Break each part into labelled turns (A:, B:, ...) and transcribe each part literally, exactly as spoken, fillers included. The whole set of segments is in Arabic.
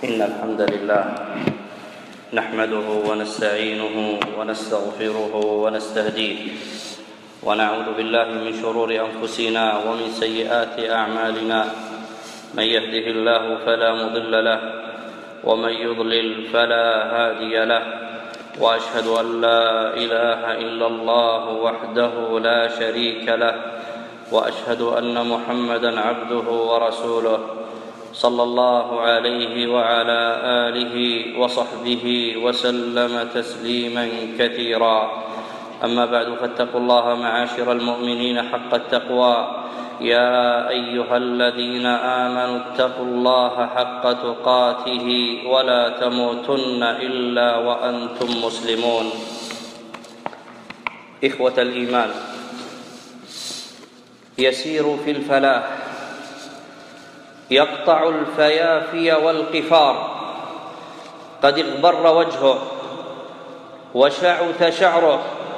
A: إن الحمد لله نحمده ونستعينه ونستغفره ونستهديه ونعوذ بالله من شرور أنفسنا ومن سيئات أعمالنا. من يهده الله فلا مضل له ومن يضلل فلا هادي له، وأشهد أن لا إله إلا الله وحده لا شريك له، وأشهد أن محمدًا عبده ورسوله صلى الله عليه وعلى آله وصحبه وسلم تسليمًا كثيرًا. أما بعد، فاتقوا الله معاشر المؤمنين حق التقوى. يا أيها الذين آمنوا اتقوا الله حق تقاته ولا تموتن إلا وأنتم مسلمون. إخوة الإيمان، يسير في الفلاح، يقطع الفيافي والقفار، قد اغبر وجهه وشعث شعره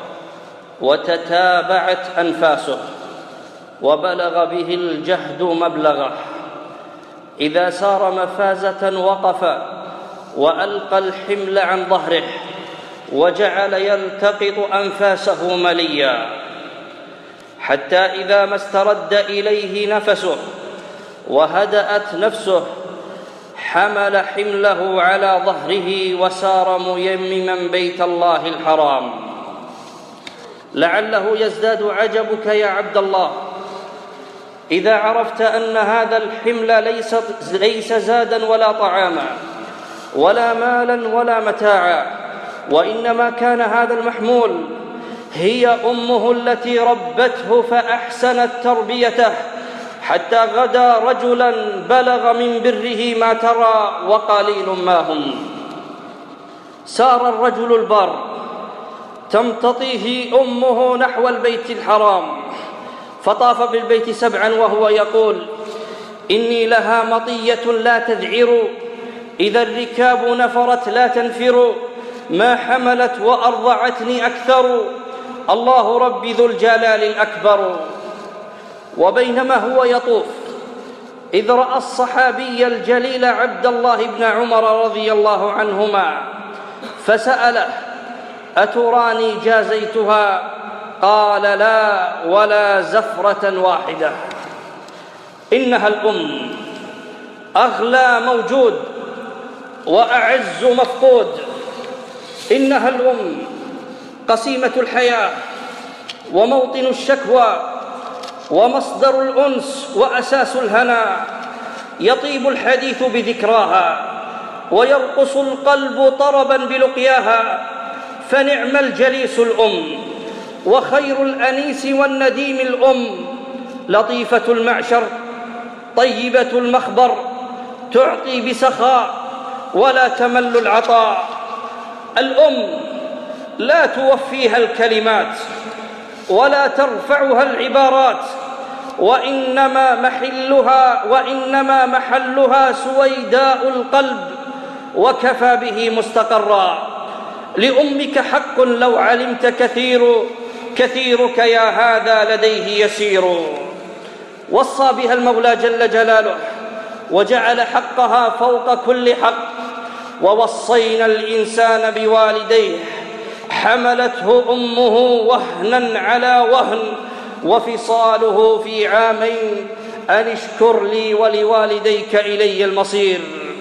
A: وتتابعت أنفاسه، وبلغ به الجهد مبلغه. إذا سار مفازة وقف وألقى الحمل عن ظهره وجعل يلتقط أنفاسه مليا، حتى إذا ما استرد إليه نفسه وهدأت نفسه حمل حمله على ظهره وسار ميمما بيت الله الحرام. لعله يزداد عجبك يا عبد الله إذا عرفت أن هذا الحمل ليس, ليس زادا ولا طعاما ولا مالا ولا متاعا، وإنما كان هذا المحمول هي أمه التي ربته فأحسنت تربيته، حتى غدا رجلا بلغ من بره ما ترى وقليل ما هم. سار الرجل البار تمتطيه أمه نحو البيت الحرام، فطاف بالبيت سبعا وهو يقول: إني لها مطية لا تذعر، إذا الركاب نفرت لا تنفر، ما حملت وأرضعتني أكثر، الله ربي ذو الجلال الأكبر. وبينما هو يطوف إذ رأى الصحابي الجليل عبد الله بن عمر رضي الله عنهما فسأله: أتراني جازيتها؟ قال: لا، ولا زفرة واحدة. إنها الأم، أغلى موجود وأعز مفقود. إنها الأم قسيمة الحياة وموطن الشكوى ومصدر الأنس وأساس الهنا. يطيب الحديث بذكراها ويرقص القلب طربا بلقياها، فنعم الجليس الأم، وخير الأنيس والنديم الأم. لطيفة المعشر، طيبة المخبر، تعطي بسخاء ولا تمل العطاء. الأم لا توفيها الكلمات ولا ترفعها العبارات، وإنما محلها وإنما محلها سويداء القلب، وكفى به مستقرا. لأمك حق لو علمت كثير، كثيرك يا هذا لديه يسير. وصى بها المولى جل جلاله وجعل حقها فوق كل حق. ووصينا الإنسان بوالديه، حملته أمه وهنا على وهن، وفصاله في عامين، أن اشكر لي ولوالديك إلي المصير.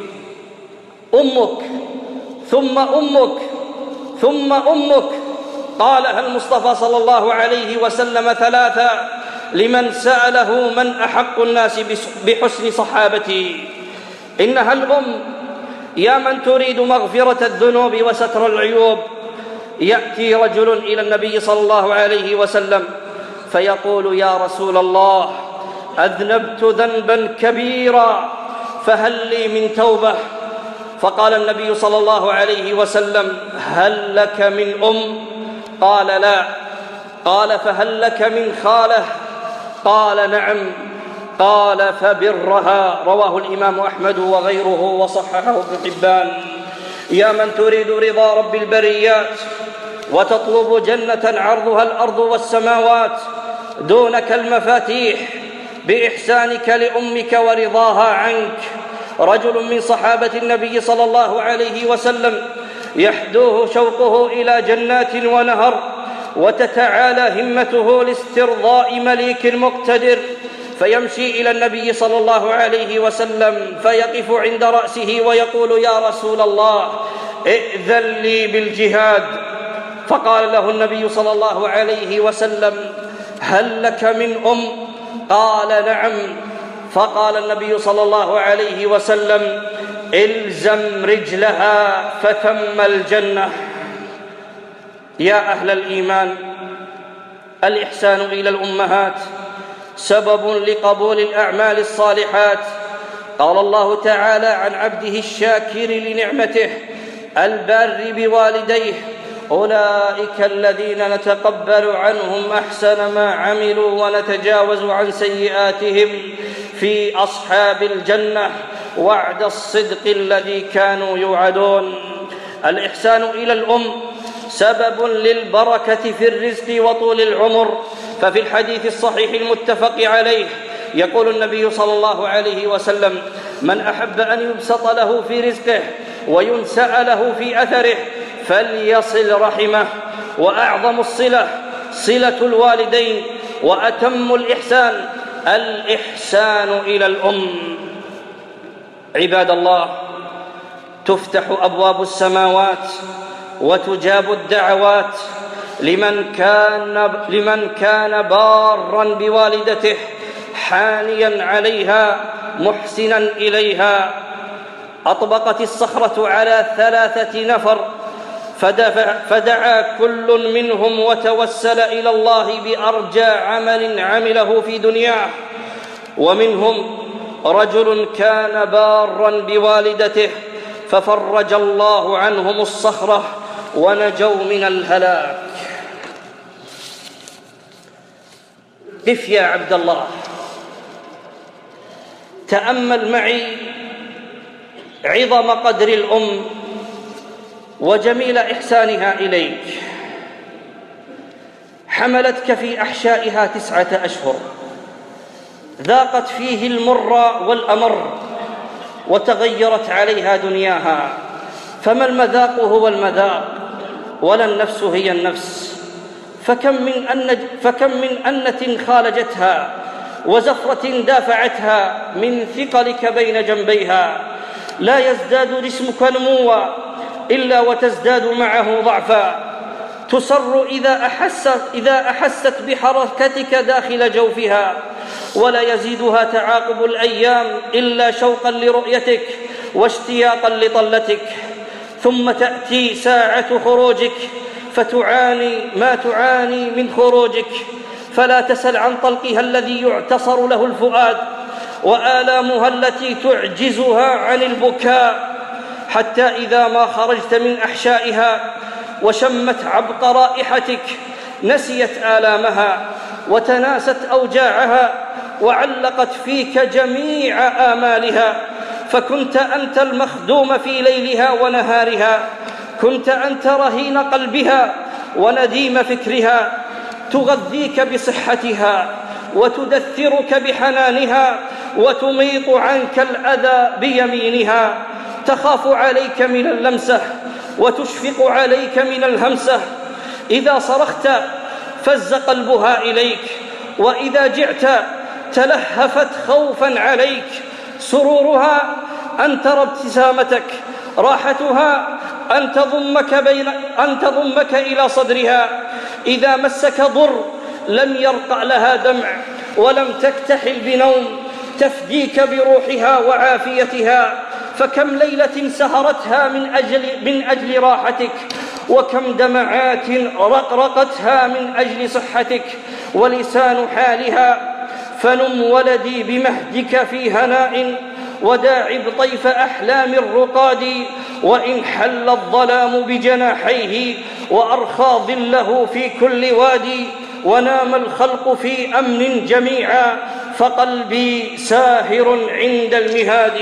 A: أمك ثم أمك ثم أمك، قالها المصطفى صلى الله عليه وسلم ثلاثة لمن سأله: من أحق الناس بحسن صحابتي؟ إنها الأم. يا من تريد مغفرة الذنوب وستر العيوب، يأتي رجل إلى النبي صلى الله عليه وسلم فيقول: يا رسول الله، أذنبت ذنبا كبيرا فهل لي من توبة؟ فقال النبي صلى الله عليه وسلم: هل لك من أم؟ قال: لا. قال: فهل لك من خالة؟ قال: نعم. قال: فبرها. رواه الإمام أحمد وغيره وصححه ابن حبان. يا من تريد رضا رب البريات وتطلب جنة عرضها الأرض والسماوات، دونك المفاتيح بإحسانك لأمك ورضاها عنك، رجل من صحابة النبي صلى الله عليه وسلم يحدوه شوقه إلى جنات ونهر، وتتعالى همته لاسترضاء مليك مقتدر، فيمشي إلى النبي صلى الله عليه وسلم فيقف عند رأسه ويقول: يا رسول الله، ائذن لي بالجهاد. فقال له النبي صلى الله عليه وسلم: هل لك من أم؟ قال: نعم. فقال النبي صلى الله عليه وسلم: الزم رجلها فثم الجنة. يا أهل الإيمان، الإحسان إلى الأمهات سبب لقبول الأعمال الصالحات. قال الله تعالى عن عبده الشاكر لنعمته البار بوالديه: أولئك الذين نتقبل عنهم أحسن ما عملوا ونتجاوز عن سيئاتهم في أصحاب الجنة وعد الصدق الذي كانوا يوعدون. الإحسان إلى الأم سبب للبركة في الرزق وطول العمر، ففي الحديث الصحيح المتفق عليه يقول النبي صلى الله عليه وسلم: من أحب أن يبسط له في رزقه وينسأ له في أثره فليصل رحمه. وأعظم الصلة صلة الوالدين، وأتم الإحسان الإحسان إلى الأم. عباد الله، تفتح أبواب السماوات وتجاب الدعوات لمن كان, لمن كان بارا بوالدته حانيا عليها محسنا إليها. أطبقت الصخرة على ثلاثة نفر فدعا كل منهم وتوسل إلى الله بأرجى عمل عمله في دنياه. ومنهم رجل كان بارا بوالدته ففرج الله عنهم الصخرة ونجوا من الهلاك. قف يا عبد الله، تأمل معي عظم قدر الأم وجميل إحسانها إليك. حملتك في أحشائها تسعة أشهر، ذاقت فيه المر والأمر، وتغيرت عليها دنياها. فما المذاق هو المذاق، ولا النفس هي النفس. فكم من أن فكم من أنة خالجتها وزفرة دافعتها من ثقلك بين جنبيها. لا يزداد جسمك نموا إلا وتزداد معه ضعفا. تسر إذا أحست, إذا أحست بحركتك داخل جوفها، ولا يزيدها تعاقب الأيام إلا شوقا لرؤيتك واشتياقا لطلتك. ثم تأتي ساعة خروجك فتعاني ما تعاني من خروجك، فلا تسل عن طلقها الذي يعتصر له الفؤاد وآلامها التي تعجزها عن البكاء، حتى إذا ما خرجت من أحشائها وشمت عبق رائحتك نسيت آلامها وتناست أوجاعها وعلقت فيك جميع آمالها. فكنت أنت المخدوم في ليلها ونهارها، كنت أنت رهين قلبها ونديم فكرها، تغذيك بصحتها وتدثرك بحنانها وتميط عنك الأذى بيمينها. تخاف عليك من اللمسة وتشفق عليك من الهمسة. إذا صرخت فز قلبها إليك، وإذا جعت تلهفت خوفا عليك. سرورها أن ترى ابتسامتك، راحتها أن تضمك, بين أن تضمك إلى صدرها. إذا مسك ضر لم يرقع لها دمع ولم تكتحل بنوم، تفديك بروحها وعافيتها. فكم ليلة سهرتها من أجل, من أجل راحتك، وكم دمعات رقرقتها من أجل صحتك. ولسان حالها: فنم ولدي بمهدك في هناء، وداعب طيف أحلام الرقاد. وإن حل الظلام بجناحيه وأرخى ظله في كل وادي، ونام الخلق في أمن جميعا، فقلبي ساهر عند المهاد.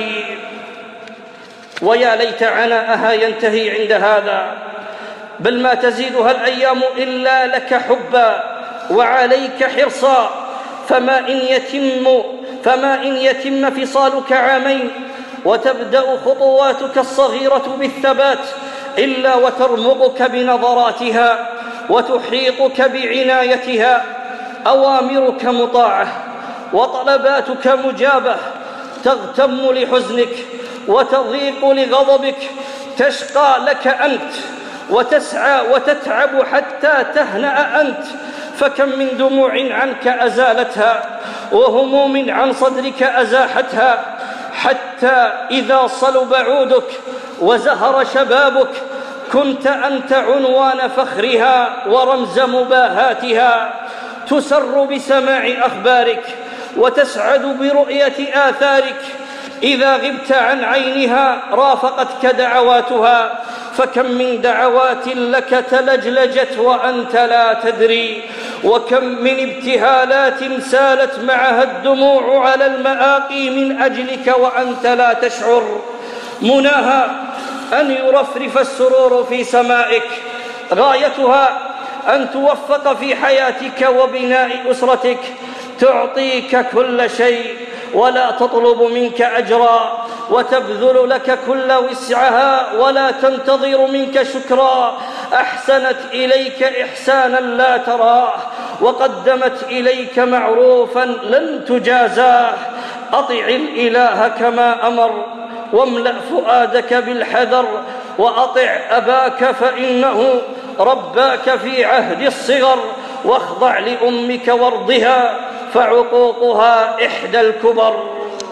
A: ويا ليت عناءها ينتهي عند هذا، بل ما تزيدها الأيام إلا لك حبا وعليك حرصا. فما إن يتم, فما إن يتم فصالك عامين وتبدأ خطواتك الصغيرة بالثبات إلا وترمقك بنظراتها وتحيطك بعنايتها. أوامرك مطاعة وطلباتك مجابة، تغتم لحزنك وتضيق لغضبك، تشقى لك أنت وتسعى وتتعب حتى تهنأ أنت، فكم من دموع عنك أزالتها وهموم عن صدرك أزاحتها، حتى إذا صلب عودك وزهر شبابك كنت أنت عنوان فخرها ورمز مباهاتها. تسر بسماع أخبارك وتسعد برؤية آثارك، إذا غبت عن عينها رافقتك دعواتها، فكم من دعوات لك تلجلجت وأنت لا تدري، وكم من ابتهالات سالت معها الدموع على المآقي من أجلك وأنت لا تشعر. مناها أن يرفرف السرور في سمائك، غايتها أن توفق في حياتك وبناء أسرتك، تعطيك كل شيء ولا تطلب منك أجرا، وتبذل لك كل وسعها ولا تنتظر منك شكرا. أحسنت إليك إحسانا لا تراه، وقدمت إليك معروفا لن تجازاه. أطع الإله كما أمر، واملأ فؤادك بالحذر، وأطع أباك فإنه رباك في عهد الصغر، واخضع لأمك وارضها فعقوقها إحدى الكبر.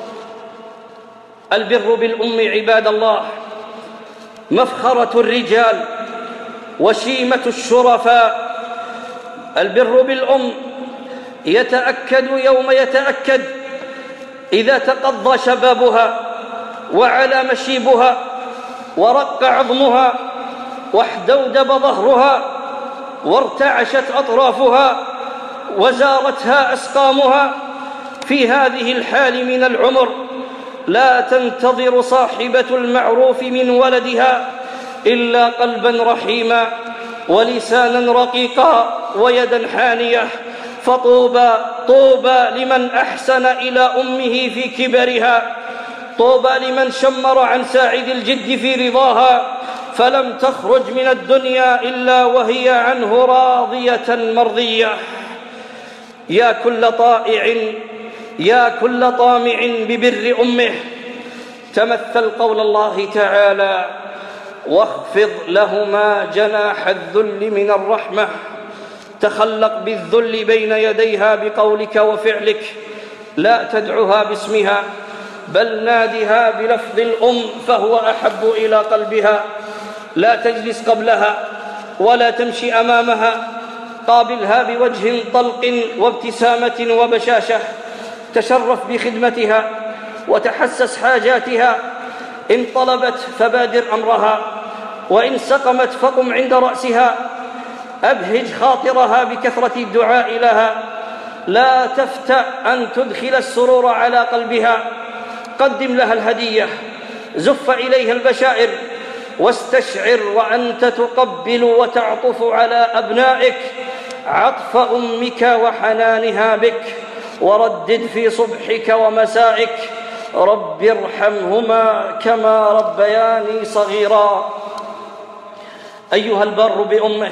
A: البر بالأم عباد الله مفخرة الرجال وشيمة الشرفاء. البر بالأم يتأكد يوم يتأكد إذا تقضى شبابها وعلى مشيبها ورق عظمها واحدودب ظهرها وارتعشت أطرافها وزارتها أسقامها. في هذه الحال من العمر لا تنتظر صاحبة المعروف من ولدها إلا قلبا رحيما ولسانا رقيقا ويدا حانية. فطوبى طوبى لمن أحسن إلى أمه في كبرها، طوبى لمن شمر عن ساعد الجد في رضاها، فلم تخرج من الدنيا إلا وهي عنه راضية مرضية. يا كل طائع يا كل طامع ببر أمه، تمثل قول الله تعالى: واخفض لهما جناح الذل من الرحمة. تخلق بالذل بين يديها بقولك وفعلك، لا تدعها باسمها بل نادها بلفظ الأم فهو أحب إلى قلبها. لا تجلس قبلها ولا تمشي أمامها، قابلها بوجه طلق وابتسامة وبشاشة. تشرف بخدمتها وتحسس حاجاتها، إن طلبت فبادر أمرها، وإن سقمت فقم عند رأسها. أبهج خاطرها بكثرة الدعاء لها، لا تفتأ أن تدخل السرور على قلبها. قدم لها الهدية، زف إليها البشائر، واستشعر وأنت تقبل وتعطف على أبنائك عطف أمك وحنانها بك، وردد في صبحك ومسائك: رب ارحمهما كما ربياني صغيرا. أيها البر بأمه،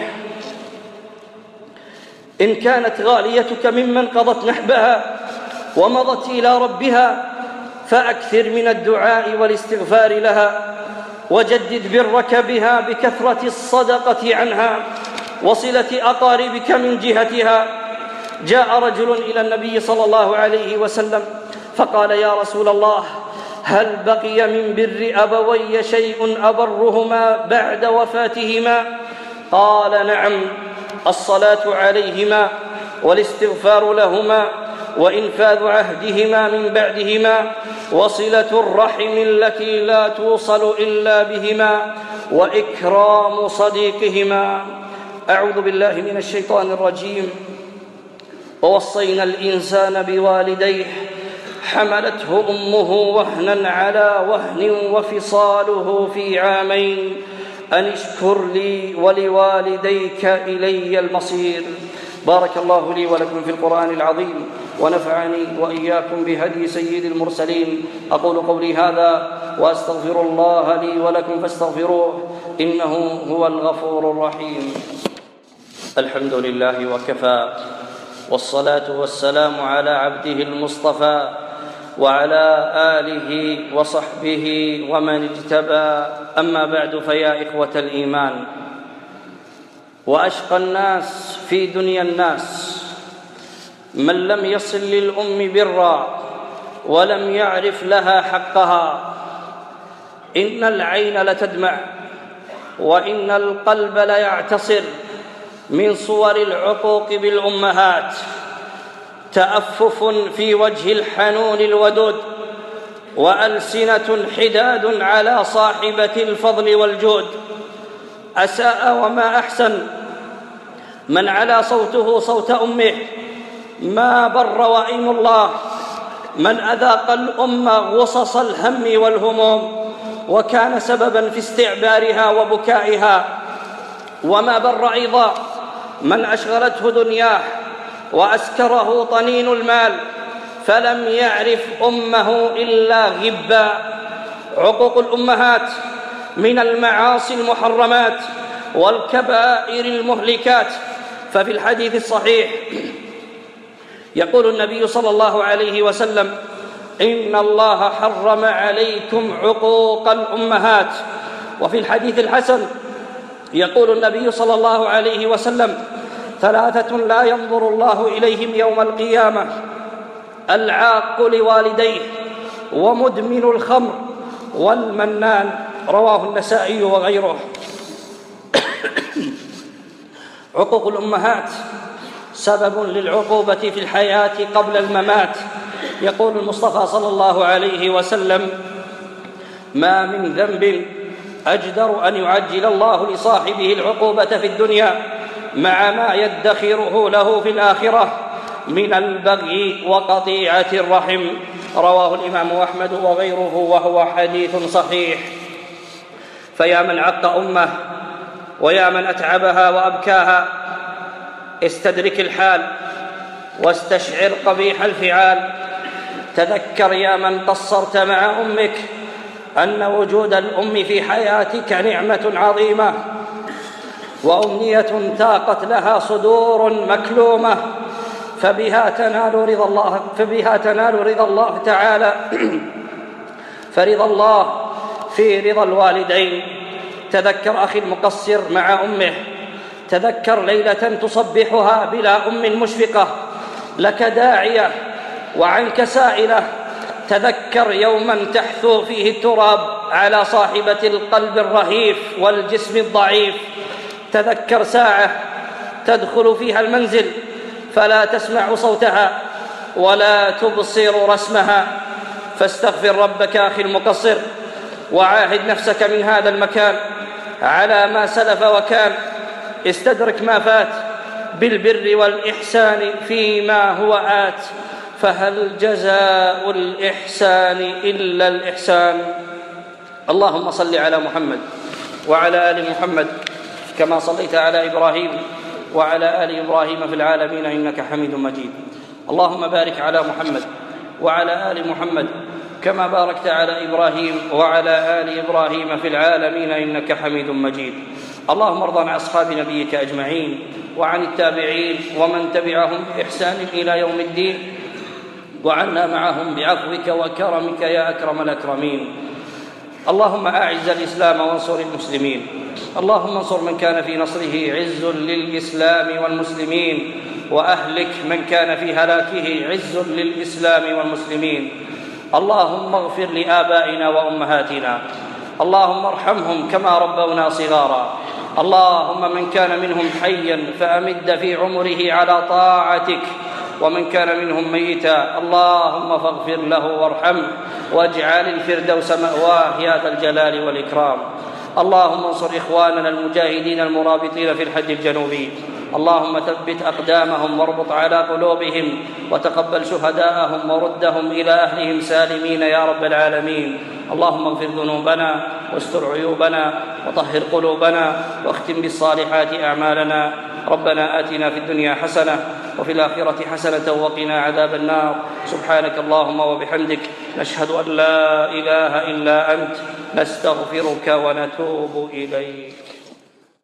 A: إن كانت غاليتك ممن قضت نحبها ومضت إلى ربها فأكثر من الدعاء والاستغفار لها، وجدد برك بها بكثرة الصدقة عنها وصلة أقاربك من جهتها. جاء رجل إلى النبي صلى الله عليه وسلم فقال: يا رسول الله، هل بقي من بر أبوي شيء أبرهما بعد وفاتهما؟ قال: نعم، الصلاة عليهما والاستغفار لهما وإنفاذ عهدهما من بعدهما وصلة الرحم التي لا توصل إلا بهما وإكرام صديقهما. أعوذ بالله من الشيطان الرجيم. ووصينا الإنسان بوالديه حملته أمه وهنا على وهن وفصاله في عامين أن اشكر لي ولوالديك إلي المصير. بارك الله لي ولكم في القرآن العظيم، ونفعني وإياكم بهدي سيد المرسلين. أقول قولي هذا وأستغفر الله لي ولكم فاستغفروه إنه هو الغفور الرحيم. الحمد لله وكفى، والصلاة والسلام على عبده المصطفى وعلى آله وصحبه ومن اجتبى. أما بعد، فيا إخوة الإيمان، وأشقى الناس في دنيا الناس من لم يصل للأم برا ولم يعرف لها حقها. إن العين لتدمع وإن القلب ليعتصر من صور العقوق بالأمهات. تأفف في وجه الحنون الودود، وألسنة حداد على صاحبة الفضل والجود. أساء وما أحسن من على صوته صوت أمه، ما بر وإيم الله من أذاق الأم غصص الهم والهموم وكان سببا في استعبارها وبكائها. وما بر أيضا من أشغلته دنياه وأسكره طنين المال فلم يعرف أمه إلا غبا. عقوق الأمهات من المعاصي المحرمات والكبائر المهلكات. ففي الحديث الصحيح يقول النبي صلى الله عليه وسلم: إن الله حرم عليكم عقوق الأمهات. وفي الحديث الحسن يقول النبي صلى الله عليه وسلم: ثلاثة لا ينظر الله إليهم يوم القيامة: العاق لوالديه، ومدمن الخمر، والمنان. رواه النسائي وغيره. عقوق الأمهات سبب للعقوبة في الحياة قبل الممات. يقول المصطفى صلى الله عليه وسلم: ما من ذنب أجدر أن يعجل الله لصاحبه العقوبة في الدنيا مع ما يدخره له في الآخرة من البغي وقطيعة الرحم. رواه الإمام أحمد وغيره وهو حديث صحيح. فيا من عق أمه ويا من أتعبها وأبكاها، استدرك الحال واستشعر قبيح الفعال. تذكر يا من قصرت مع أمك أن وجود الأم في حياتك نعمة عظيمة وأمنية تاقت لها صدور مكلومة، فبها تنال رضا الله فبها تنال رضا الله تعالى فرضا الله في رضا الوالدين. تذكر أخي المقصر مع أمه، تذكر ليلة تصبحها بلا أم مشفقة لك داعية وعنك سائلة. تذكر يوما تحثو فيه التراب على صاحبة القلب الرهيف والجسم الضعيف. تذكر ساعة تدخل فيها المنزل فلا تسمع صوتها ولا تبصر رسمها. فاستغفر ربك أخي المقصر، وعاهد نفسك من هذا المكان على ما سلف وكان. استدرك ما فات بالبر والإحسان فيما هو آت، فهل جزاء الإحسان إلا الإحسان. اللهم صل على محمد وعلى آل محمد كما صليت على إبراهيم وعلى آل إبراهيم في العالمين إنك حميد مجيد. اللهم بارك على محمد وعلى آل محمد كما باركت على إبراهيم وعلى آل إبراهيم في العالمين إنك حميد مجيد. اللهم ارض عن أصحاب نبيك أجمعين وعن التابعين ومن تبعهم بإحسان إلى يوم الدين، وعنا معهم بعفوك وكرمك يا أكرم الأكرمين. اللهم أعز الإسلام وانصر المسلمين. اللهم انصر من كان في نصره عز للإسلام والمسلمين، وأهلك من كان في هلاكه عز للإسلام والمسلمين. اللهم اغفر لآبائنا وأمهاتنا، اللهم ارحمهم كما ربونا صغارا. اللهم من كان منهم حيا فأمد في عمره على طاعتك، ومن كان منهم ميتا اللهم فاغفر له وارحمه واجعل الفردوس مأواه يا ذا الجلال والإكرام. اللهم انصر إخواننا المجاهدين المرابطين في الحج الجنوبي، اللهم ثبت أقدامهم واربط على قلوبهم، وتقبل شهداءهم وردهم إلى أهلهم سالمين يا رب العالمين. اللهم اغفر ذنوبنا واستر عيوبنا وطهر قلوبنا واختم بالصالحات أعمالنا. ربنا آتنا في الدنيا حسنة وفي الآخرة حسنة وقنا عذاب النار. سبحانك اللهم وبحمدك نشهد أن لا إله إلا أنت نستغفرك ونتوب إليك.